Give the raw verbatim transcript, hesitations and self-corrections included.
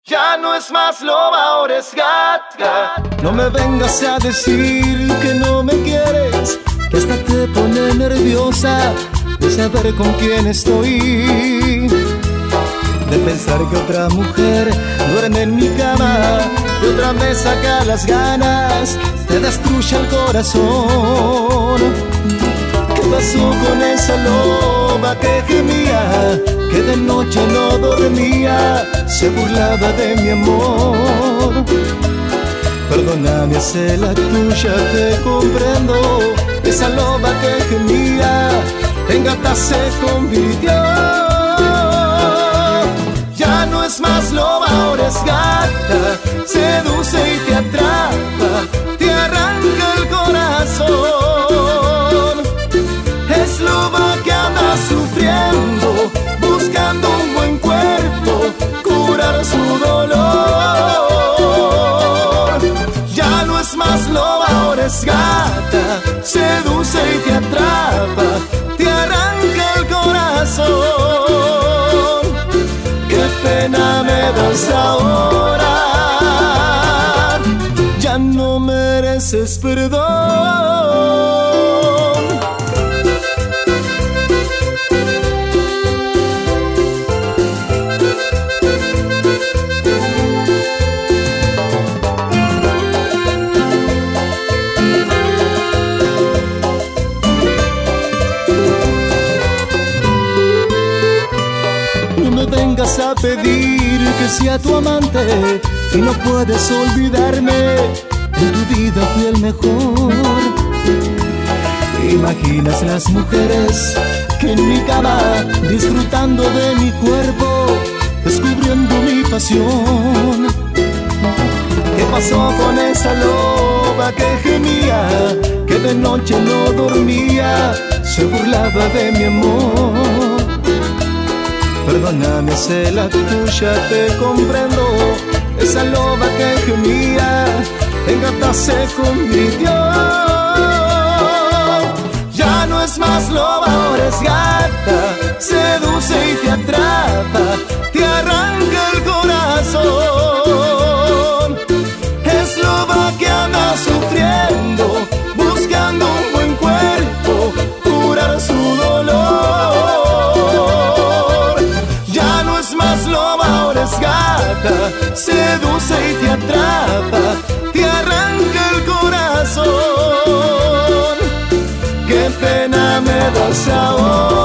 Ya no es más loba, ahora es gata. No me vengas a decir que no me quieres, que hasta te pone nerviosa de saber con quién estoy, de pensar que otra mujer duerme en mi cama, que otra me saca las ganas, te destruye el corazón. ¿Qué pasó con esa loba que gemía, que de noche no dormía, se burlaba de mi amor? Perdóname, sé la tuya, te comprendo. Esa loba que gemía en gata se convirtió. Ya no es más loba, ahora es gata. Seduce y te atrapa, te arranca el corazón. Es loba que anda sufriendo, buscando un buen cuerpo, curar su dolor. Ya no es más loba, ahora es gata. Seduce y te atrapa, te arranca el corazón. Qué pena me das ahora, ya no mereces perdón. Vengas a pedir que sea tu amante y no puedes olvidarme, en tu vida fui el mejor. ¿Imaginas las mujeres que en mi cama, disfrutando de mi cuerpo, descubriendo mi pasión? ¿Qué pasó con esa loba que gemía, que de noche no dormía, se burlaba de mi amor? Perdóname, sé la tuya, te comprendo. Esa loba que gemía en gata se convirtió. Ya no es más loba, ahora es gata. Seduce y te atrapa, te arranca el corazón. Es loba que anda sufriendo, buscando un buen cuerpo, curar su dolor. Es gata, seduce y te atrapa, te arranca el corazón. Qué pena me das ahora.